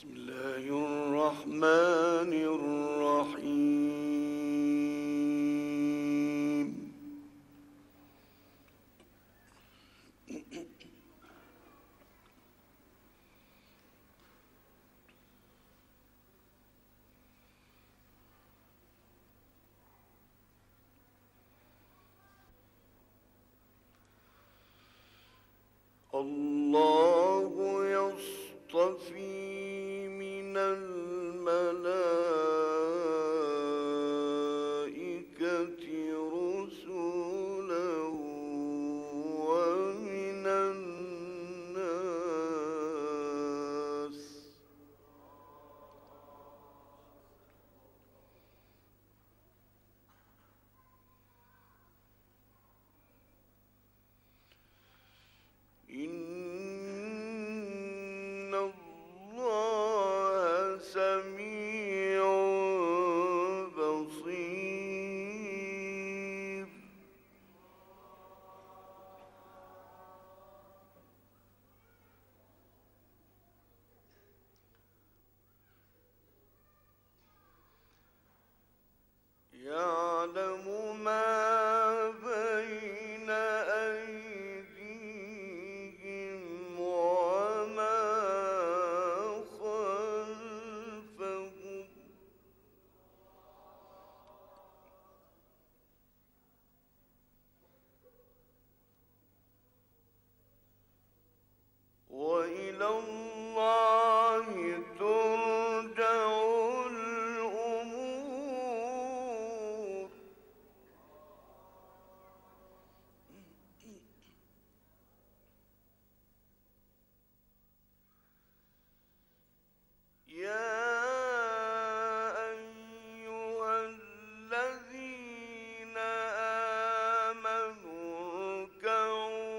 الله الرحمن الرحيم. الله يصطفي من الملائكة رسلا ومن الناس. إن الله سميع بصير. يعلم ما بين أيديهم وما خلفهم وإلى الله ترجع الأمور. يا أيها الذين آمنوا اركعوا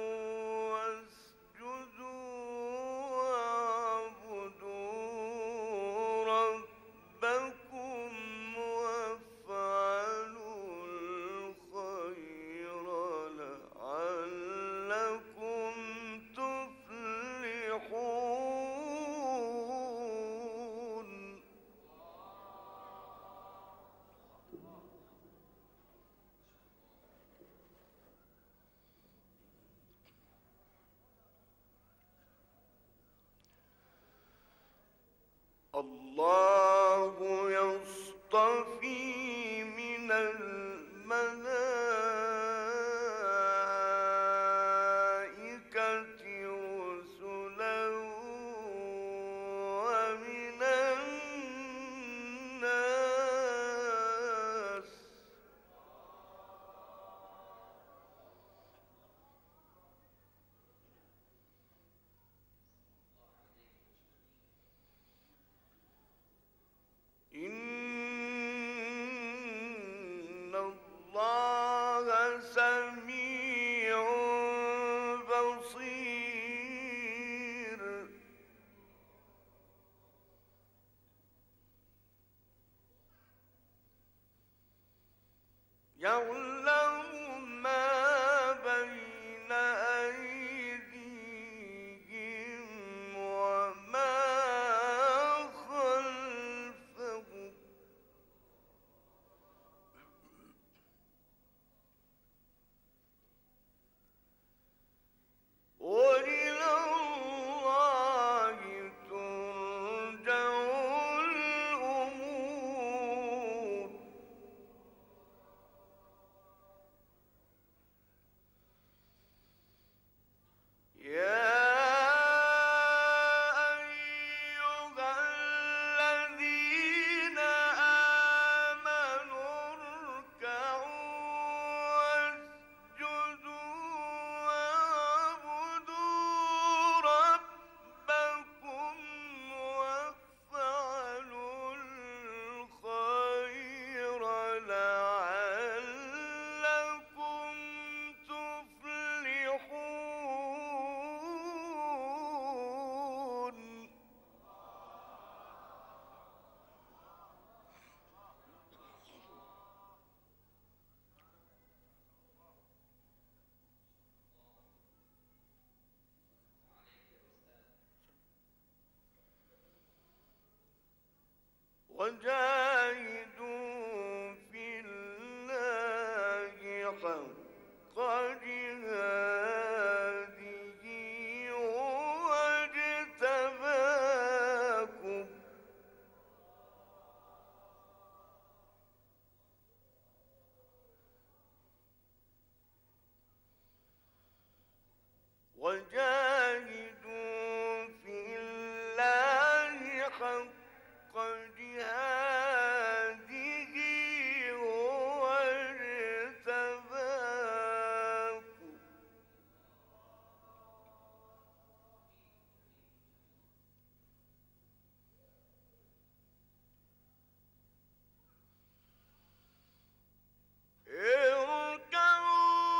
واسجدوا واعبدوا ربكم وافعلوا الخير لعلكم تفلحون. الله يصطفي من الملائكة رسلا ومن الناس. إن الله سميع بصير. يعلم ما بين أيديهم وما خلفهم وإلى الله ترجع الأمور. وجاهدوا في الله حق جهاده هو اجتباكم وجاهدوا في الله حق جهاده هو اجتباكم اركعوا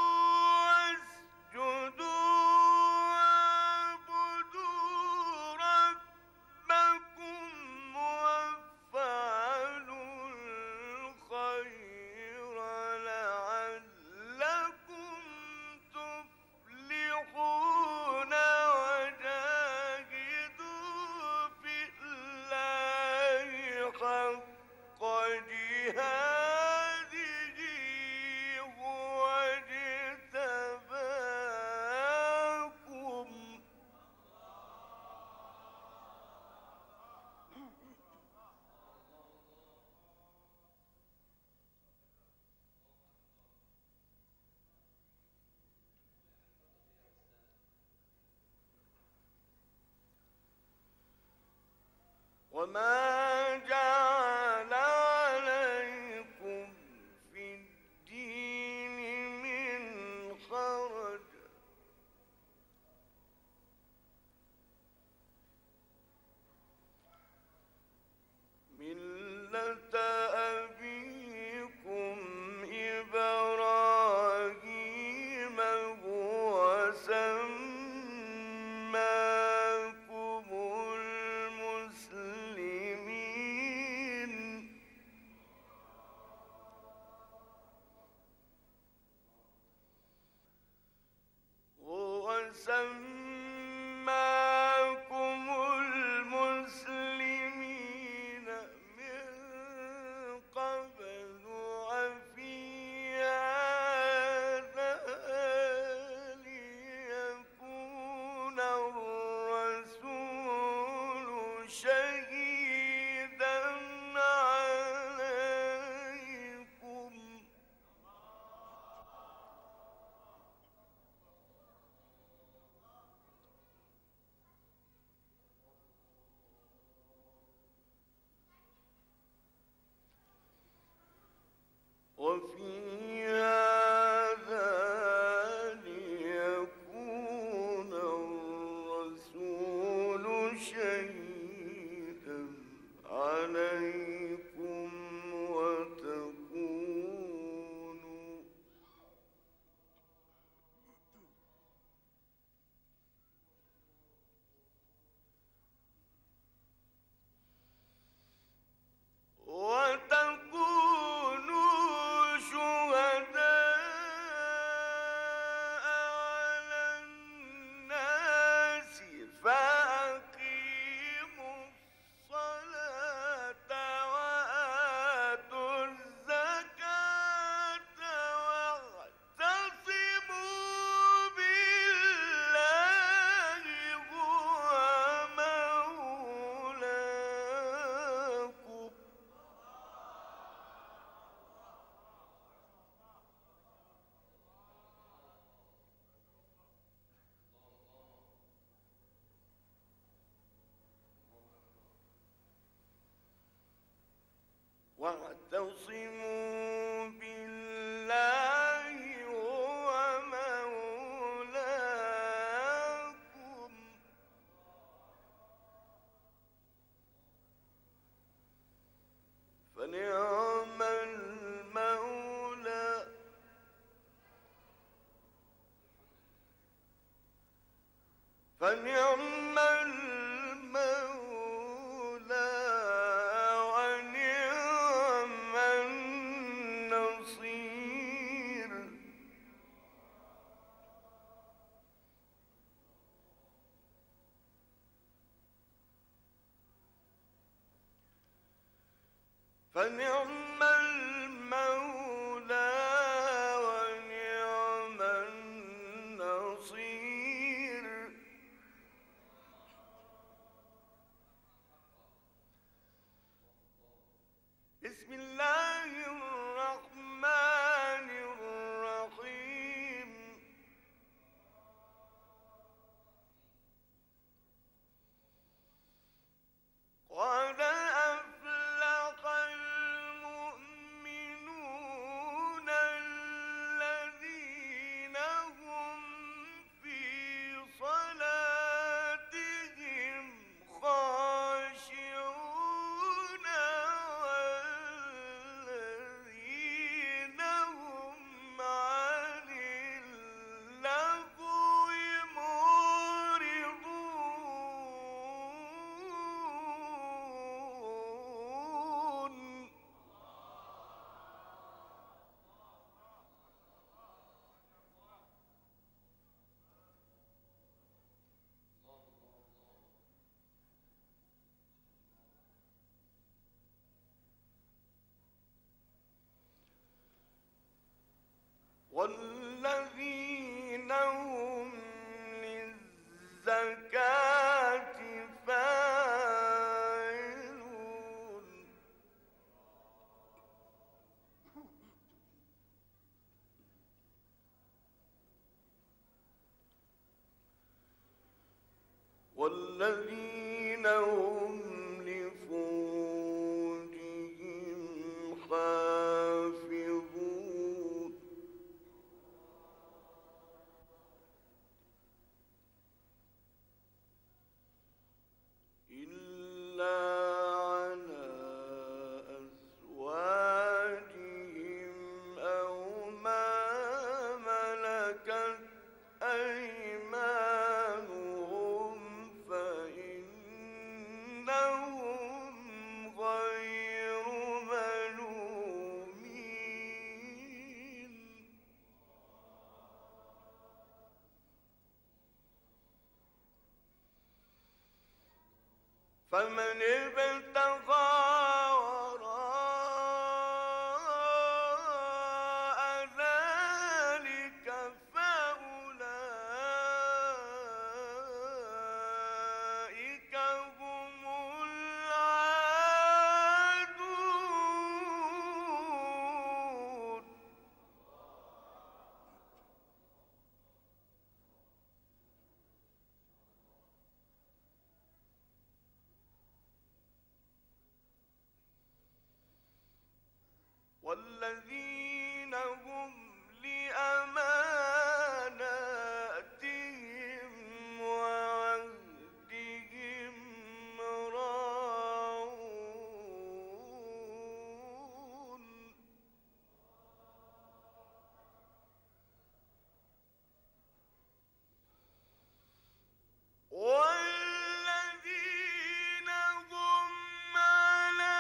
واسجدوا واعبدوا ربكم وافعلوا الخير لعلكم تفلحون وجاهدوا في الله حق جهاده هو اجتباكم وما جعل عليكم في الدين من حرج ملة أبيكم إبراهيم هو سماكم المسلمين فنعم المولى ونعم النصير. بسم الله الرحمن الرحيم. قد أفلح المؤمنون الذين هم في صلاتهم خاشعون والذين هم عن اللغو معرضون. والذين هم للزكاة فاعلون. والذين هم لفروجهم حافظون. إلا على أزواجهم أو ما ملكت أيمانهم فإنهم غير ملومين. فمن ابتغى وراء ذلك فأولئك هم العادون. والذين هم لأماناتهم وعهدهم راعون. والذين هم على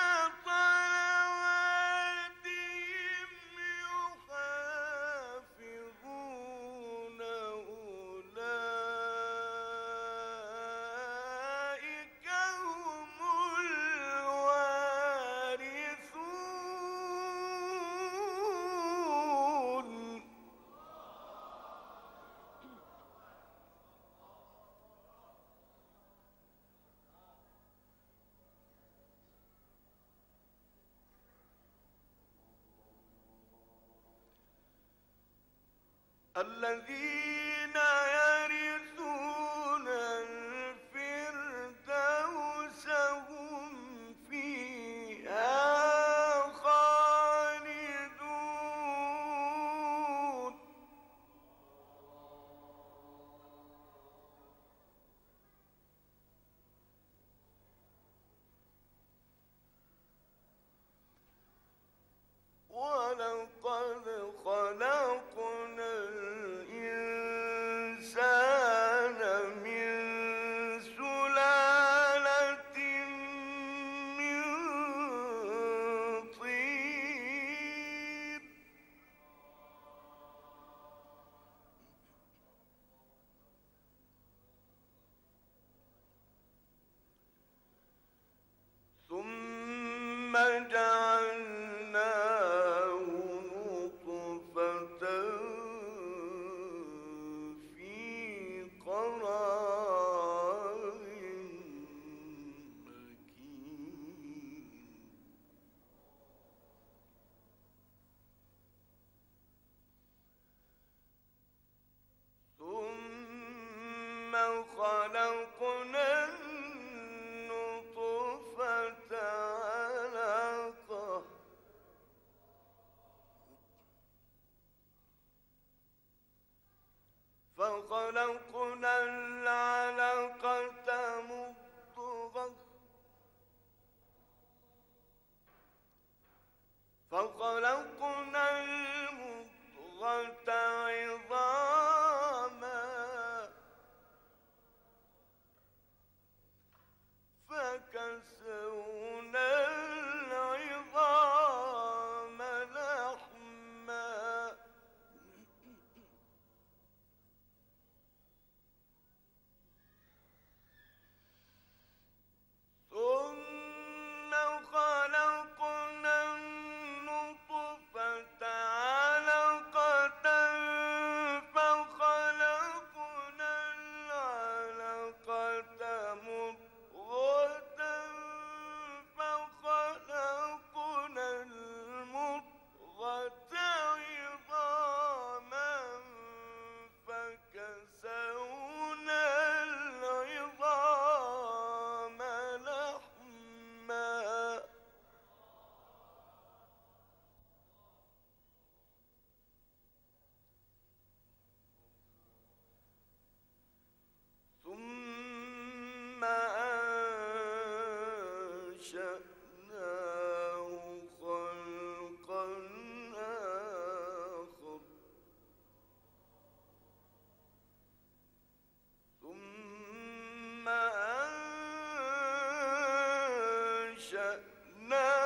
صلواتهم يحافظون أولئك هم الوارثون. الذين يرثون الفردوس هم فيها خالدون. ولقد خلقنا الإنسان جعلناه نطفة في قرار مكين ثم خلقنا النطفة علقة فخلقنا العلقة مضغة فخلقنا المضغة عظاما فكسونا العظام لحما ثم خلقنا النطفة علقة فخلقنا العلقة مضغة فخلقنا المضغة عظاما فكسونا العظام لحما ثم أنشأناه خلقا آخر ثم أنشأناه